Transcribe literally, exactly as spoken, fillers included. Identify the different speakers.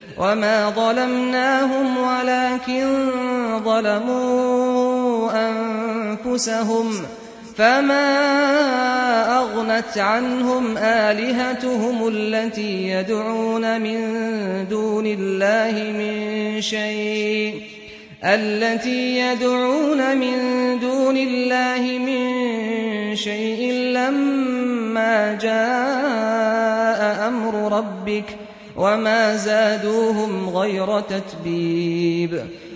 Speaker 1: وما ظلمناهم ولكن ظلموا أنفسهم فما أغنت عنهم آلهتهم التي يدعون من دون الله من شيء التي يدعون من دون الله من شيء لما جاء أمر ربك وما زادوهم غير تتبيب